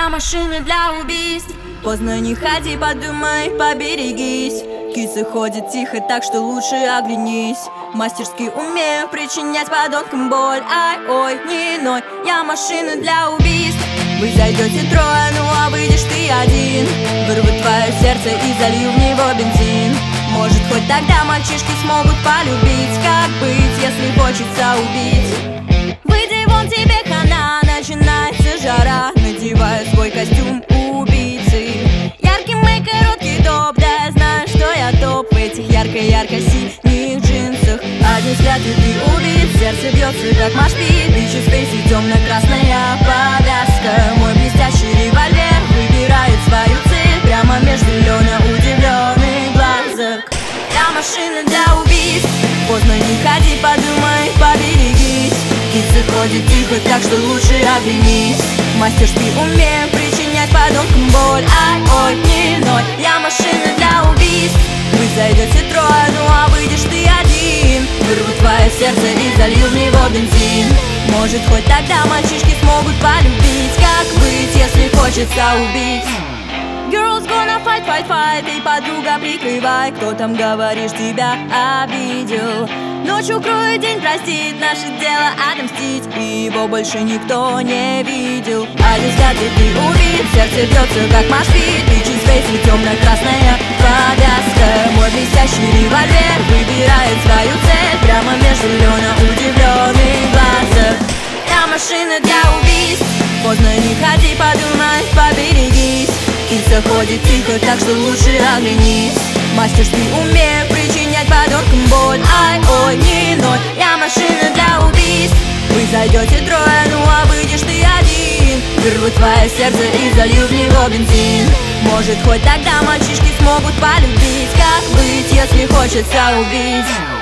Я машина для убийств. Поздно не ходи, подумай, поберегись. Кисы ходят тихо, так что лучше оглянись. Мастерски умею причинять подонкам боль. Ай, ой, не ной, я машина для убийств. Вы зайдете трое, ну а выйдешь ты один. Вырву твое сердце и залью в него бензин. Может, хоть тогда мальчишки смогут полюбить. Как быть, если хочется убить? Выйди, вон тебе хана, начинается жара. Надеваю свой костюм убийцы. Яркий мейк, короткий топ, да я знаю, что я топ. В этих ярко-ярко-синих джинсах. Один взгляд и ты убит, сердце бьется как машпит. Бичи спейси, темно-красная повязка. Мой блестящий револьвер выбирает свою цель прямо между Лена удивленных глазок. Я машина для убийств. Поздно не ходи, подумай, поберегись. Кисы ходят тихо, так что лучше оглянись. Мастерски умею причинять подонкам боль. Ай, ой, не ной, я машина для убийств. Вы зайдете трое, ну а выйдешь ты один. Вырву твое сердце и залью в него бензин. Может, хоть тогда мальчишки смогут полюбить. Как быть, если хочется убить? Girls gonna fight, fight, fight. Эй, подруга, прикрывай. Кто там, говоришь, тебя обидел? Ночь укроет, день простит. Наше дело отомстить, и его больше никто не видел. Один взгляд и ты убит, сердце бьется как машпит. Бичи спейси, темно-красная повязка. Мой блестящий револьвер выбирает свою цель прямо между Лена удивленных глазок. Я машина для убийств. Поздно не ходи, подумай, поберегись. Киса ходит тихо, так что лучше оглянись. Мастерски умею причинять подонкам боль. Ай, ой, не ной, я машина для убийств. Вы зайдете трое, ну а выйдешь ты один. Вырву твое сердце и залью в него бензин. Может, хоть тогда мальчишки смогут полюбить. Как быть, если хочется убить?